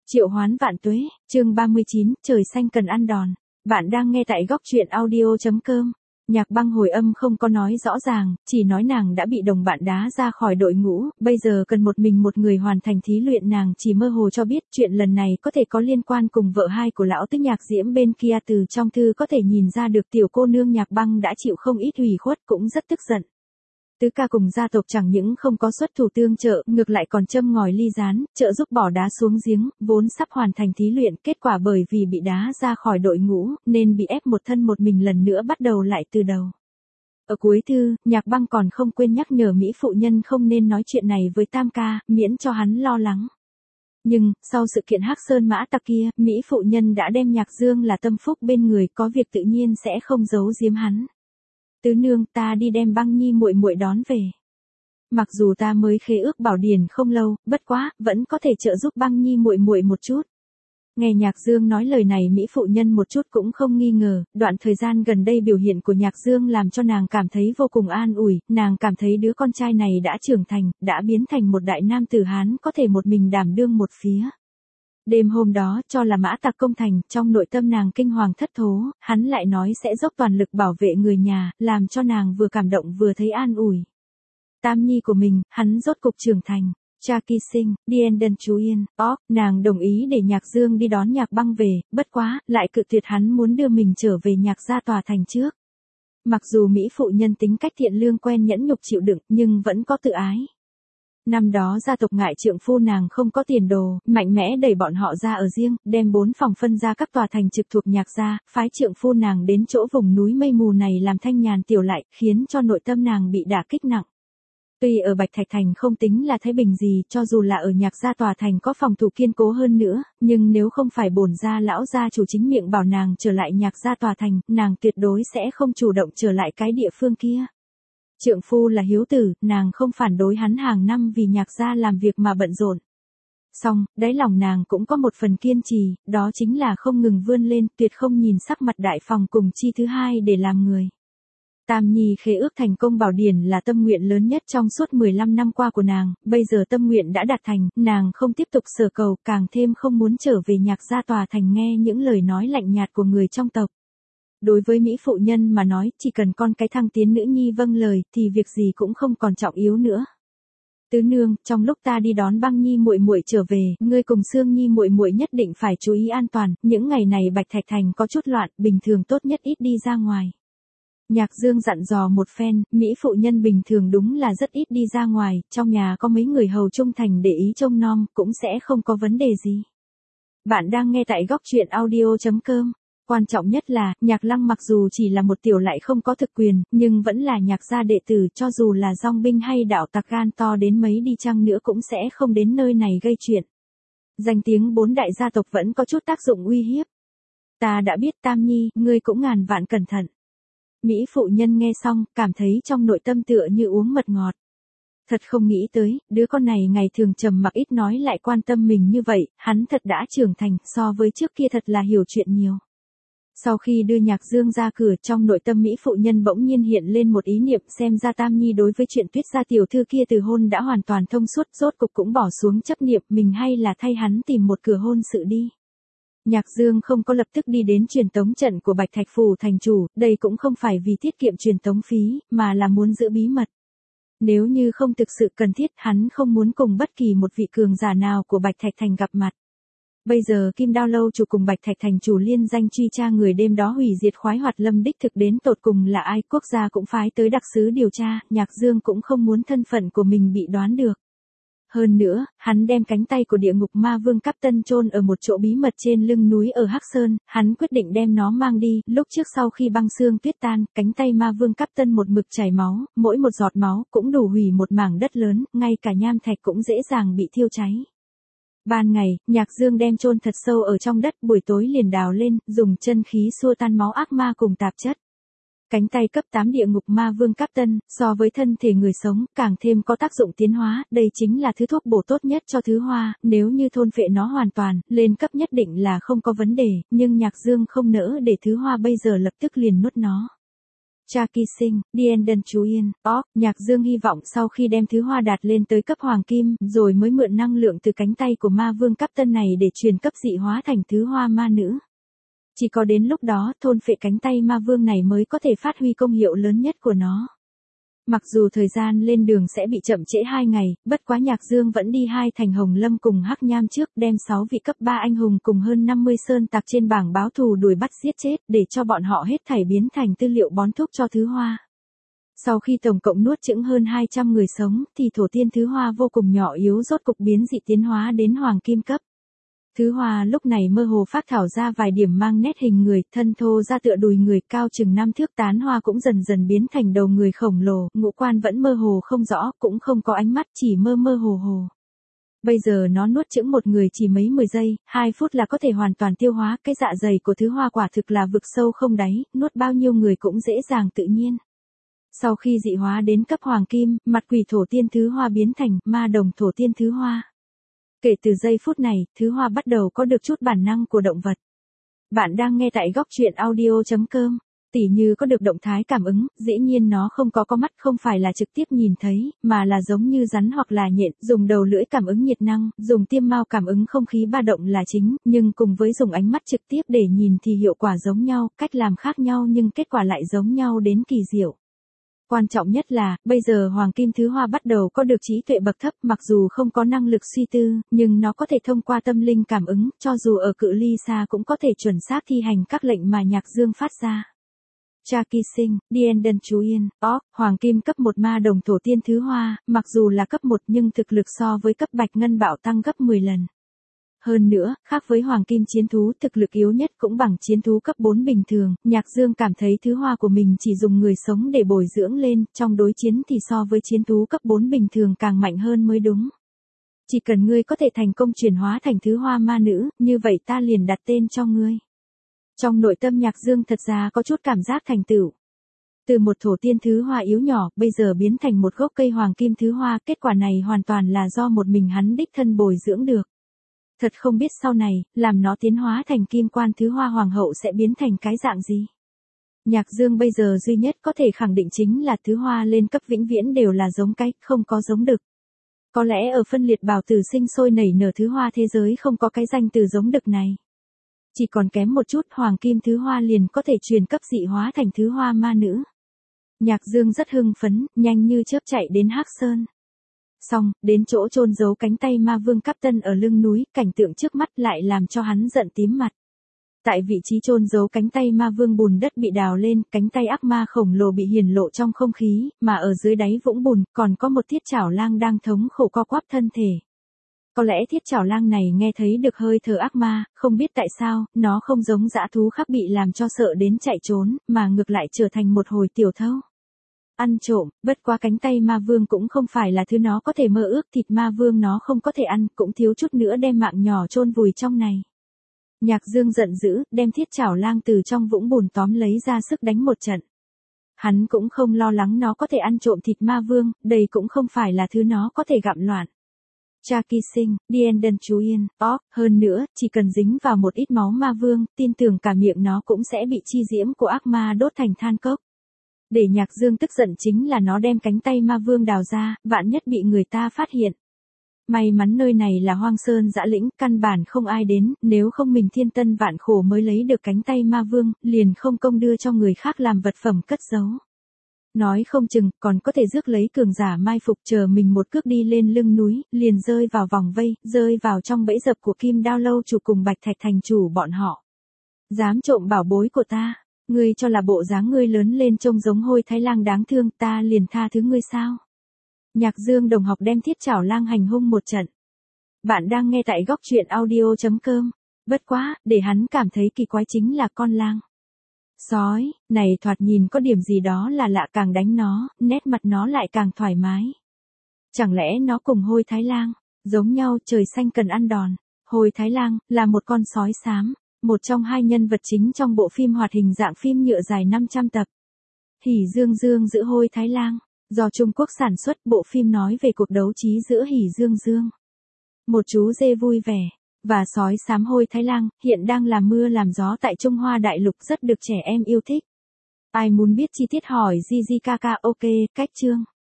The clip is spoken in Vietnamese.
Triệu hoán vạn tuế, chương 39, trời xanh cần ăn đòn. Bạn đang nghe tại góc truyện audio.com. Nhạc Băng hồi âm không có nói rõ ràng, chỉ nói nàng đã bị đồng bạn đá ra khỏi đội ngũ, bây giờ cần một mình một người hoàn thành thí luyện. Nàng chỉ mơ hồ cho biết chuyện lần này có thể có liên quan cùng vợ hai của lão tứ Nhạc Diễm bên kia. Từ trong thư có thể nhìn ra được tiểu cô nương Nhạc Băng đã chịu không ít ủy khuất, cũng rất tức giận. Tứ ca cùng gia tộc chẳng những không có xuất thủ tương trợ, ngược lại còn châm ngòi ly gián, trợ giúp bỏ đá xuống giếng, vốn sắp hoàn thành thí luyện, kết quả bởi vì bị đá ra khỏi đội ngũ, nên bị ép một thân một mình lần nữa bắt đầu lại từ đầu. Ở cuối thư, Nhạc Băng còn không quên nhắc nhở Mỹ phụ nhân không nên nói chuyện này với Tam ca, miễn cho hắn lo lắng. Nhưng, sau sự kiện Hắc Sơn Mã Tặc kia, Mỹ phụ nhân đã đem Nhạc Dương là tâm phúc bên người, có việc tự nhiên sẽ không giấu giếm hắn. Tứ nương, ta đi đem Băng Nhi muội muội đón về. Mặc dù ta mới khế ước bảo điển không lâu, bất quá, vẫn có thể trợ giúp Băng Nhi muội muội một chút. Nghe Nhạc Dương nói lời này, Mỹ phụ nhân một chút cũng không nghi ngờ, đoạn thời gian gần đây biểu hiện của Nhạc Dương làm cho nàng cảm thấy vô cùng an ủi, nàng cảm thấy đứa con trai này đã trưởng thành, đã biến thành một đại nam tử Hán có thể một mình đảm đương một phía. Đêm hôm đó, cho là Mã Tặc công thành, trong nội tâm nàng kinh hoàng thất thố, hắn lại nói sẽ dốc toàn lực bảo vệ người nhà, làm cho nàng vừa cảm động vừa thấy an ủi. Tam nhi của mình, hắn rốt cục trưởng thành. Cha kỳ sinh, Dien Đơn Chú Yên, nàng đồng ý để Nhạc Dương đi đón Nhạc Băng về, bất quá, lại cự tuyệt hắn muốn đưa mình trở về Nhạc gia tòa thành trước. Mặc dù Mỹ phụ nhân tính cách thiện lương quen nhẫn nhục chịu đựng, nhưng vẫn có tự ái. Năm đó gia tộc ngại trượng phu nàng không có tiền đồ, mạnh mẽ đẩy bọn họ ra ở riêng, đem 4 phòng phân ra các tòa thành trực thuộc Nhạc gia, phái trượng phu nàng đến chỗ vùng núi mây mù này làm thanh nhàn tiểu lại, khiến cho nội tâm nàng bị đả kích nặng. Tuy ở Bạch Thạch Thành không tính là thái bình gì, cho dù là ở Nhạc gia tòa thành có phòng thủ kiên cố hơn nữa, nhưng nếu không phải bổn gia lão gia chủ chính miệng bảo nàng trở lại Nhạc gia tòa thành, nàng tuyệt đối sẽ không chủ động trở lại cái địa phương kia. Trượng phu là hiếu tử, nàng không phản đối hắn hàng năm vì Nhạc gia làm việc mà bận rộn. Song, đáy lòng nàng cũng có một phần kiên trì, đó chính là không ngừng vươn lên, tuyệt không nhìn sắc mặt đại phòng cùng chi thứ hai để làm người. Tam nhi khế ước thành công bảo điển là tâm nguyện lớn nhất trong suốt 15 năm qua của nàng, bây giờ tâm nguyện đã đạt thành, nàng không tiếp tục sở cầu, càng thêm không muốn trở về Nhạc gia tòa thành nghe những lời nói lạnh nhạt của người trong tộc. Đối với Mỹ phụ nhân mà nói, chỉ cần con cái thăng tiến nữ nhi vâng lời, thì việc gì cũng không còn trọng yếu nữa. Tứ nương, trong lúc ta đi đón Băng Nhi muội muội trở về, ngươi cùng Sương Nhi muội muội nhất định phải chú ý an toàn, những ngày này Bạch Thạch Thành có chút loạn, bình thường tốt nhất ít đi ra ngoài. Nhạc Dương dặn dò một phen, Mỹ phụ nhân bình thường đúng là rất ít đi ra ngoài, trong nhà có mấy người hầu trung thành để ý trông nom, cũng sẽ không có vấn đề gì. Bạn đang nghe tại góc truyện audio.com. Quan trọng nhất là, Nhạc Lăng mặc dù chỉ là một tiểu lại không có thực quyền, nhưng vẫn là Nhạc gia đệ tử, cho dù là dòng binh hay đạo tặc gan to đến mấy đi chăng nữa cũng sẽ không đến nơi này gây chuyện. Danh tiếng 4 đại gia tộc vẫn có chút tác dụng uy hiếp. Ta đã biết Tam nhi, ngươi cũng ngàn vạn cẩn thận. Mỹ phụ nhân nghe xong, cảm thấy trong nội tâm tựa như uống mật ngọt. Thật không nghĩ tới, đứa con này ngày thường trầm mặc ít nói lại quan tâm mình như vậy, hắn thật đã trưởng thành, so với trước kia thật là hiểu chuyện nhiều. Sau khi đưa Nhạc Dương ra cửa, trong nội tâm Mỹ phụ nhân bỗng nhiên hiện lên một ý niệm, xem ra Tam nhi đối với chuyện Tuyết gia tiểu thư kia từ hôn đã hoàn toàn thông suốt, rốt cục cũng bỏ xuống chấp niệm, mình hay là thay hắn tìm một cửa hôn sự đi. Nhạc Dương không có lập tức đi đến truyền tống trận của Bạch Thạch phủ thành chủ, đây cũng không phải vì tiết kiệm truyền tống phí, mà là muốn giữ bí mật. Nếu như không thực sự cần thiết, hắn không muốn cùng bất kỳ một vị cường giả nào của Bạch Thạch Thành gặp mặt. Bây giờ Kim Đao lâu chủ cùng Bạch Thạch Thành chủ liên danh truy tra người đêm đó hủy diệt Khoái Hoạt Lâm đích thực đến tột cùng là ai, quốc gia cũng phái tới đặc sứ điều tra, Nhạc Dương cũng không muốn thân phận của mình bị đoán được. Hơn nữa, hắn đem cánh tay của địa ngục ma vương Cáp Tân chôn ở một chỗ bí mật trên lưng núi ở Hắc Sơn, hắn quyết định đem nó mang đi, lúc trước sau khi băng xương tuyết tan, cánh tay ma vương Cáp Tân một mực chảy máu, mỗi một giọt máu cũng đủ hủy một mảng đất lớn, ngay cả nham thạch cũng dễ dàng bị thiêu cháy. Ban ngày, Nhạc Dương đem chôn thật sâu ở trong đất, buổi tối liền đào lên, dùng chân khí xua tan máu ác ma cùng tạp chất. Cánh tay cấp 8 địa ngục ma vương Cáp Tân, so với thân thể người sống, càng thêm có tác dụng tiến hóa, đây chính là thứ thuốc bổ tốt nhất cho Thứ Hoa, nếu như thôn phệ nó hoàn toàn, lên cấp nhất định là không có vấn đề, nhưng Nhạc Dương không nỡ để Thứ Hoa bây giờ lập tức liền nuốt nó. Cha Kỳ Sinh, Điền Chú Yên, Nhạc Dương hy vọng sau khi đem thứ hoa đạt lên tới cấp hoàng kim, rồi mới mượn năng lượng từ cánh tay của ma vương cấp tân này để truyền cấp dị hóa thành thứ hoa ma nữ. Chỉ có đến lúc đó thôn phệ cánh tay ma vương này mới có thể phát huy công hiệu lớn nhất của nó. Mặc dù thời gian lên đường sẽ bị chậm trễ 2 ngày, bất quá Nhạc Dương vẫn đi 2 thành Hồng Lâm cùng Hắc Nham trước, đem 6 vị cấp 3 anh hùng cùng hơn 50 sơn tặc trên bảng báo thù đuổi bắt giết chết, để cho bọn họ hết thảy biến thành tư liệu bón thuốc cho thứ hoa. Sau khi tổng cộng nuốt chửng hơn 200 người sống, thì thổ tiên thứ hoa vô cùng nhỏ yếu rốt cục biến dị tiến hóa đến hoàng kim cấp. Thứ hoa lúc này mơ hồ phát thảo ra vài điểm mang nét hình người, thân thô ra tựa đùi người, cao chừng 5 thước, tán hoa cũng dần dần biến thành đầu người khổng lồ, ngũ quan vẫn mơ hồ không rõ, cũng không có ánh mắt, chỉ mơ mơ hồ hồ. Bây giờ nó nuốt chửng một người chỉ mấy 10 giây, 2 phút là có thể hoàn toàn tiêu hóa, cái dạ dày của thứ hoa quả thực là vực sâu không đáy, nuốt bao nhiêu người cũng dễ dàng tự nhiên. Sau khi dị hóa đến cấp hoàng kim, mặt quỷ thổ tiên thứ hoa biến thành ma đồng thổ tiên thứ hoa. Kể từ giây phút này, thứ hoa bắt đầu có được chút bản năng của động vật. Bạn đang nghe tại góc truyện audio.com. Tỉ như có được động thái cảm ứng, dĩ nhiên nó không có mắt, không phải là trực tiếp nhìn thấy, mà là giống như rắn hoặc là nhện, dùng đầu lưỡi cảm ứng nhiệt năng, dùng tiêm mao cảm ứng không khí ba động là chính, nhưng cùng với dùng ánh mắt trực tiếp để nhìn thì hiệu quả giống nhau, cách làm khác nhau nhưng kết quả lại giống nhau đến kỳ diệu. Quan trọng nhất là, bây giờ hoàng kim thứ hoa bắt đầu có được trí tuệ bậc thấp, mặc dù không có năng lực suy tư, nhưng nó có thể thông qua tâm linh cảm ứng, cho dù ở cự ly xa cũng có thể chuẩn xác thi hành các lệnh mà Nhạc Dương phát ra. Cha Kỳ Sinh, Điền Chú Yên, hoàng kim cấp 1 ma đồng thổ tiên thứ hoa, mặc dù là cấp 1 nhưng thực lực so với cấp bạch ngân bảo tăng gấp 10 lần. Hơn nữa, khác với hoàng kim chiến thú, thực lực yếu nhất cũng bằng chiến thú cấp 4 bình thường, Nhạc Dương cảm thấy thứ hoa của mình chỉ dùng người sống để bồi dưỡng lên, trong đối chiến thì so với chiến thú cấp 4 bình thường càng mạnh hơn mới đúng. Chỉ cần ngươi có thể thành công chuyển hóa thành thứ hoa ma nữ, như vậy ta liền đặt tên cho ngươi. Trong nội tâm Nhạc Dương thật ra có chút cảm giác thành tựu. Từ một thổ tiên thứ hoa yếu nhỏ, bây giờ biến thành một gốc cây hoàng kim thứ hoa, kết quả này hoàn toàn là do một mình hắn đích thân bồi dưỡng được. Thật không biết sau này, làm nó tiến hóa thành kim quan thứ hoa hoàng hậu sẽ biến thành cái dạng gì. Nhạc Dương bây giờ duy nhất có thể khẳng định chính là thứ hoa lên cấp vĩnh viễn đều là giống cái, không có giống đực. Có lẽ ở phân liệt bào tử sinh sôi nảy nở thứ hoa thế giới không có cái danh từ giống đực này. Chỉ còn kém một chút hoàng kim thứ hoa liền có thể truyền cấp dị hóa thành thứ hoa ma nữ. Nhạc Dương rất hưng phấn, nhanh như chớp chạy đến Hắc Sơn. Xong, đến chỗ chôn giấu cánh tay ma vương cấp tân ở lưng núi, cảnh tượng trước mắt lại làm cho hắn giận tím mặt. Tại vị trí chôn giấu cánh tay ma vương bùn đất bị đào lên, cánh tay ác ma khổng lồ bị hiển lộ trong không khí, mà ở dưới đáy vũng bùn, còn có một thiết chảo lang đang thống khổ co quắp thân thể. Có lẽ thiết chảo lang này nghe thấy được hơi thở ác ma, không biết tại sao, nó không giống dã thú khác bị làm cho sợ đến chạy trốn, mà ngược lại trở thành một hồi tiểu thâu. Ăn trộm, bất quá cánh tay ma vương cũng không phải là thứ nó có thể mơ ước, thịt ma vương nó không có thể ăn, cũng thiếu chút nữa đem mạng nhỏ chôn vùi trong này. Nhạc Dương giận dữ, đem thiết chảo lang từ trong vũng bùn tóm lấy ra sức đánh một trận. Hắn cũng không lo lắng nó có thể ăn trộm thịt ma vương, đây cũng không phải là thứ nó có thể gặm loạn. Cha Kỳ Sinh, Điền Chú Yên, hơn nữa, chỉ cần dính vào một ít máu ma vương, tin tưởng cả miệng nó cũng sẽ bị chi diễm của ác ma đốt thành than cốc. Để Nhạc Dương tức giận chính là nó đem cánh tay ma vương đào ra, vạn nhất bị người ta phát hiện. May mắn nơi này là hoang sơn dã lĩnh, căn bản không ai đến, nếu không mình thiên tân vạn khổ mới lấy được cánh tay ma vương, liền không công đưa cho người khác làm vật phẩm cất giấu. Nói không chừng, còn có thể rước lấy cường giả mai phục, chờ mình một cước đi lên lưng núi, liền rơi vào vòng vây, rơi vào trong bẫy dập của Kim Đao Lâu chủ cùng Bạch Thạch thành chủ bọn họ. Dám trộm bảo bối của ta, ngươi cho là bộ dáng ngươi lớn lên trông giống hôi thái lang đáng thương, ta liền tha thứ ngươi sao? Nhạc Dương đồng học đem thiết chảo lang hành hung một trận. Bạn đang nghe tại góc truyện audio.com. Bất quá, để hắn cảm thấy kỳ quái chính là con lang. Sói, này thoạt nhìn có điểm gì đó là lạ, càng đánh nó, nét mặt nó lại càng thoải mái. Chẳng lẽ nó cùng hôi thái lang, giống nhau, trời xanh cần ăn đòn. Hôi thái lang, là một con sói xám, một trong hai nhân vật chính trong bộ phim hoạt hình dạng phim nhựa dài 500 tập. Hỉ Dương Dương giữ hôi thái lang, do Trung Quốc sản xuất, bộ phim nói về cuộc đấu trí giữa Hỉ Dương Dương, một chú dê vui vẻ, và sói xám hôi thái lang, hiện đang làm mưa làm gió tại Trung Hoa đại lục, rất được trẻ em yêu thích. Ai muốn biết chi tiết hỏi Gigi Kaka ok, cách chương.